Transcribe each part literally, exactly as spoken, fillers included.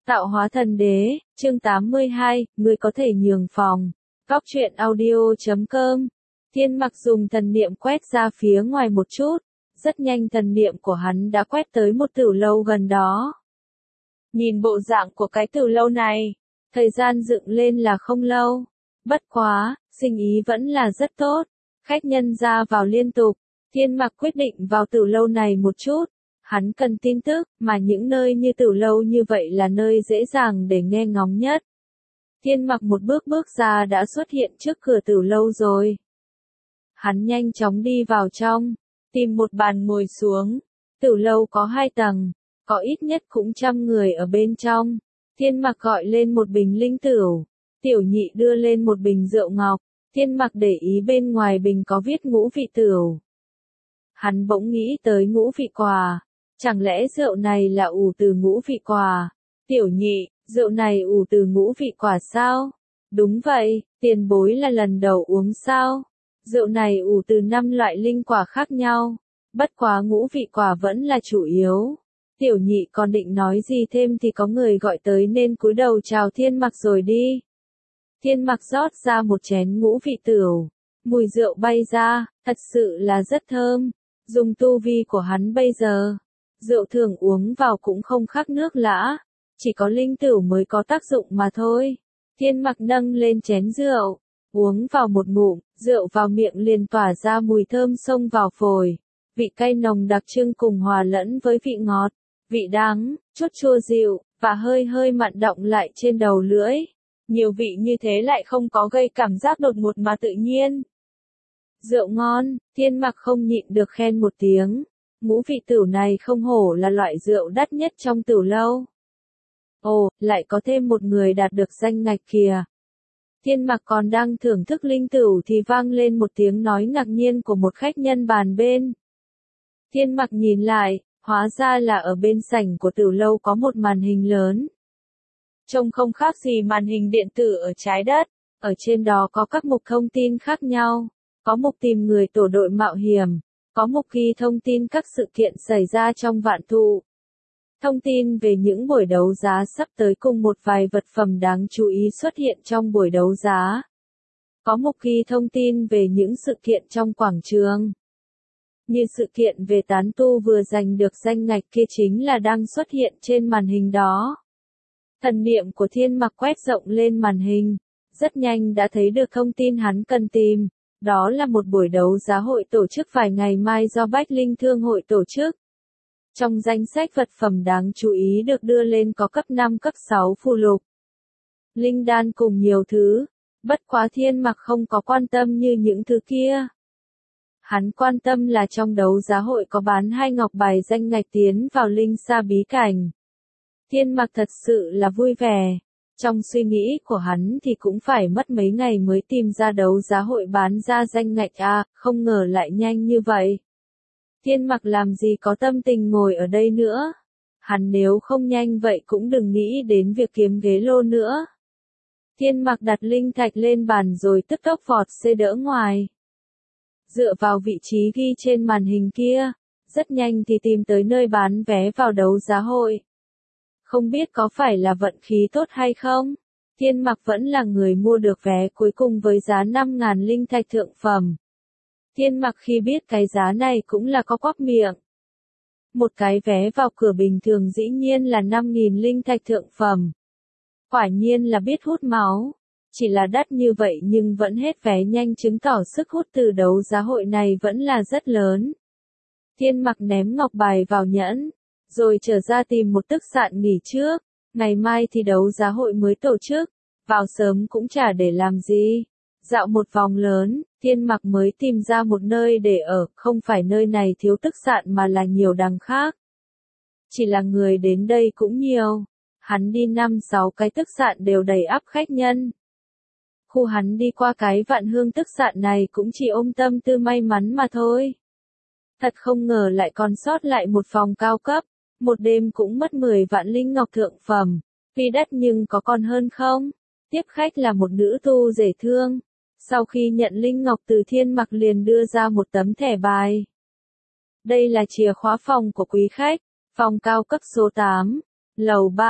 Tạo hóa thần đế, chương tám mươi hai, người có thể nhường phòng. Góc truyện audio chấm com. Thiên Mặc dùng thần niệm quét ra phía ngoài một chút, rất nhanh thần niệm của hắn đã quét tới một tử lâu gần đó. Nhìn bộ dạng của cái tử lâu này, thời gian dựng lên là không lâu, bất quá, sinh ý vẫn là rất tốt, khách nhân ra vào liên tục. Thiên Mặc quyết định vào tử lâu này một chút. Hắn cần tin tức, mà những nơi như tử lâu như vậy là nơi dễ dàng để nghe ngóng nhất. Thiên Mặc một bước bước ra đã xuất hiện trước cửa tử lâu rồi. Hắn nhanh chóng đi vào trong, tìm một bàn ngồi xuống. Tử lâu có hai tầng, có ít nhất cũng trăm người ở bên trong. Thiên Mặc gọi lên một bình linh tửu, Tiểu Nhị đưa lên một bình rượu ngọc. Thiên Mặc để ý bên ngoài bình có viết ngũ vị tửu. Hắn bỗng nghĩ tới ngũ vị quà. Chẳng lẽ rượu này là ủ từ ngũ vị quả? Tiểu Nhị, rượu này ủ từ ngũ vị quả sao? Đúng vậy, tiền bối là lần đầu uống sao? Rượu này ủ từ năm loại linh quả khác nhau. Bất quá ngũ vị quả vẫn là chủ yếu. Tiểu Nhị còn định nói gì thêm thì có người gọi tới nên cúi đầu chào Thiên Mặc rồi đi. Thiên Mặc rót ra một chén ngũ vị tửu. Mùi rượu bay ra, thật sự là rất thơm. Dùng tu vi của hắn bây giờ, rượu thường uống vào cũng không khác nước lã, chỉ có linh tửu mới có tác dụng mà thôi. Thiên Mặc nâng lên chén rượu, uống vào một ngụm, rượu vào miệng liền tỏa ra mùi thơm xông vào phổi, vị cay nồng đặc trưng cùng hòa lẫn với vị ngọt, vị đắng, chút chua dịu, và hơi hơi mặn đọng lại trên đầu lưỡi. Nhiều vị như thế lại không có gây cảm giác đột ngột mà tự nhiên. Rượu ngon, Thiên Mặc không nhịn được khen một tiếng. Ngũ vị tửu này không hổ là loại rượu đắt nhất trong tửu lâu. Ồ, lại có thêm một người đạt được danh ngạch kìa. Thiên Mặc còn đang thưởng thức linh tửu thì vang lên một tiếng nói ngạc nhiên của một khách nhân bàn bên. Thiên Mặc nhìn lại, hóa ra là ở bên sảnh của tửu lâu có một màn hình lớn. Trông không khác gì màn hình điện tử ở trái đất, ở trên đó có các mục thông tin khác nhau, có mục tìm người tổ đội mạo hiểm. Có mục ghi thông tin các sự kiện xảy ra trong vạn thụ. Thông tin về những buổi đấu giá sắp tới cùng một vài vật phẩm đáng chú ý xuất hiện trong buổi đấu giá. Có mục ghi thông tin về những sự kiện trong quảng trường. Như sự kiện về tán tu vừa giành được danh ngạch kia chính là đang xuất hiện trên màn hình đó. Thần niệm của Thiên Mặc quét rộng lên màn hình, rất nhanh đã thấy được thông tin hắn cần tìm. Đó là một buổi đấu giá hội tổ chức vài ngày mai do Bách Linh Thương hội tổ chức. Trong danh sách vật phẩm đáng chú ý được đưa lên có cấp năm cấp sáu phù lục, linh đan cùng nhiều thứ, bất quá Thiên Mặc không có quan tâm như những thứ kia. Hắn quan tâm là trong đấu giá hội có bán hai ngọc bài danh ngạch tiến vào linh sa bí cảnh. Thiên Mặc thật sự là vui vẻ. Trong suy nghĩ của hắn thì cũng phải mất mấy ngày mới tìm ra đấu giá hội bán ra danh ngạch à, không ngờ lại nhanh như vậy. Thiên Mặc làm gì có tâm tình ngồi ở đây nữa. Hắn nếu không nhanh vậy cũng đừng nghĩ đến việc kiếm ghế lô nữa. Thiên Mặc đặt linh thạch lên bàn rồi tức tốc vọt xe đỡ ngoài. Dựa vào vị trí ghi trên màn hình kia, rất nhanh thì tìm tới nơi bán vé vào đấu giá hội. Không biết có phải là vận khí tốt hay không? Thiên Mặc vẫn là người mua được vé cuối cùng với giá năm ngàn linh thạch thượng phẩm. Thiên Mặc khi biết cái giá này cũng là có quắp miệng. Một cái vé vào cửa bình thường dĩ nhiên là năm nghìn linh thạch thượng phẩm. Quả nhiên là biết hút máu. Chỉ là đắt như vậy nhưng vẫn hết vé nhanh chứng tỏ sức hút từ đấu giá hội này vẫn là rất lớn. Thiên Mặc ném ngọc bài vào nhẫn, rồi trở ra tìm một tức sạn nghỉ trước, ngày mai thì đấu giá hội mới tổ chức, vào sớm cũng chả để làm gì. Dạo một vòng lớn, Thiên Mặc mới tìm ra một nơi để ở, không phải nơi này thiếu tức sạn mà là nhiều đằng khác. Chỉ là người đến đây cũng nhiều, hắn đi năm sáu cái tức sạn đều đầy ắp khách nhân. Khu hắn đi qua cái Vạn Hương tức sạn này cũng chỉ ôm tâm tư may mắn mà thôi. Thật không ngờ lại còn sót lại một phòng cao cấp. Một đêm cũng mất mười vạn linh ngọc thượng phẩm, tuy đắt nhưng có còn hơn không? Tiếp khách là một nữ tu dễ thương. Sau khi nhận linh ngọc từ Thiên Mặc liền đưa ra một tấm thẻ bài. Đây là chìa khóa phòng của quý khách, phòng cao cấp số tám, lầu ba,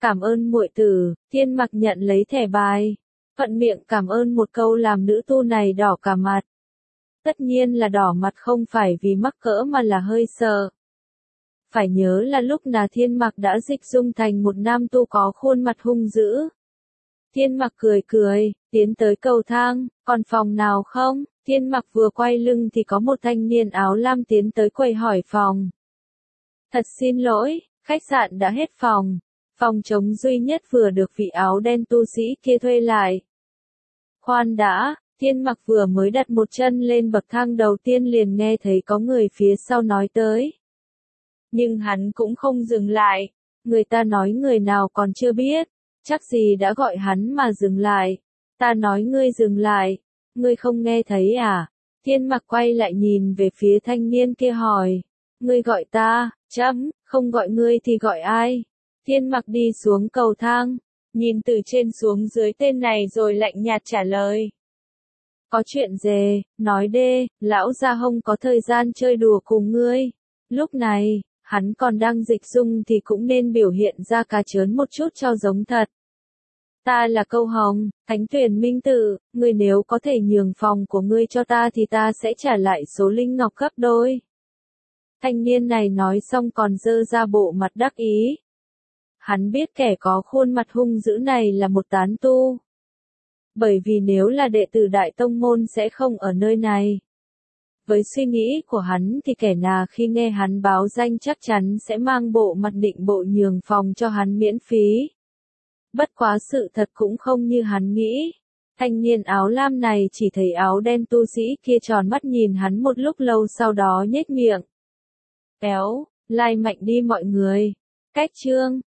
Cảm ơn muội tử, Thiên Mặc nhận lấy thẻ bài. Thuận miệng cảm ơn một câu làm nữ tu này đỏ cả mặt. Tất nhiên là đỏ mặt không phải vì mắc cỡ mà là hơi sợ. Phải nhớ là lúc nào Thiên Mặc đã dịch dung thành một nam tu có khuôn mặt hung dữ. Thiên Mặc cười cười, tiến tới cầu thang, còn phòng nào không? Thiên Mặc vừa quay lưng thì có một thanh niên áo lam tiến tới quầy hỏi phòng. Thật xin lỗi, khách sạn đã hết phòng. Phòng trống duy nhất vừa được vị áo đen tu sĩ kia thuê lại. Khoan đã, Thiên Mặc vừa mới đặt một chân lên bậc thang đầu tiên liền nghe thấy có người phía sau nói tới. Nhưng hắn cũng không dừng lại, người ta nói người nào còn chưa biết, chắc gì đã gọi hắn mà dừng lại. Ta nói ngươi dừng lại, ngươi không nghe thấy à? Thiên Mặc quay lại nhìn về phía thanh niên kia hỏi, ngươi gọi ta, chấm, không gọi ngươi thì gọi ai? Thiên Mặc đi xuống cầu thang, nhìn từ trên xuống dưới tên này rồi lạnh nhạt trả lời. Có chuyện gì, nói đê, lão gia hông có thời gian chơi đùa cùng ngươi. Lúc này, hắn còn đang dịch dung thì cũng nên biểu hiện ra cá trớn một chút cho giống thật. Ta là Câu Hồng, Thánh Tuyển Minh Tử, ngươi nếu có thể nhường phòng của ngươi cho ta thì ta sẽ trả lại số linh ngọc gấp đôi. Thanh niên này nói xong còn dơ ra bộ mặt đắc ý. Hắn biết kẻ có khuôn mặt hung dữ này là một tán tu. Bởi vì nếu là đệ tử Đại Tông Môn sẽ không ở nơi này. Với suy nghĩ của hắn thì kẻ nào khi nghe hắn báo danh chắc chắn sẽ mang bộ mặt định bộ nhường phòng cho hắn miễn phí. Bất quá sự thật cũng không như hắn nghĩ. Thanh niên áo lam này chỉ thấy áo đen tu sĩ kia tròn mắt nhìn hắn một lúc lâu sau đó nhếch miệng. Kéo, lai mạnh đi mọi người. Cách chương.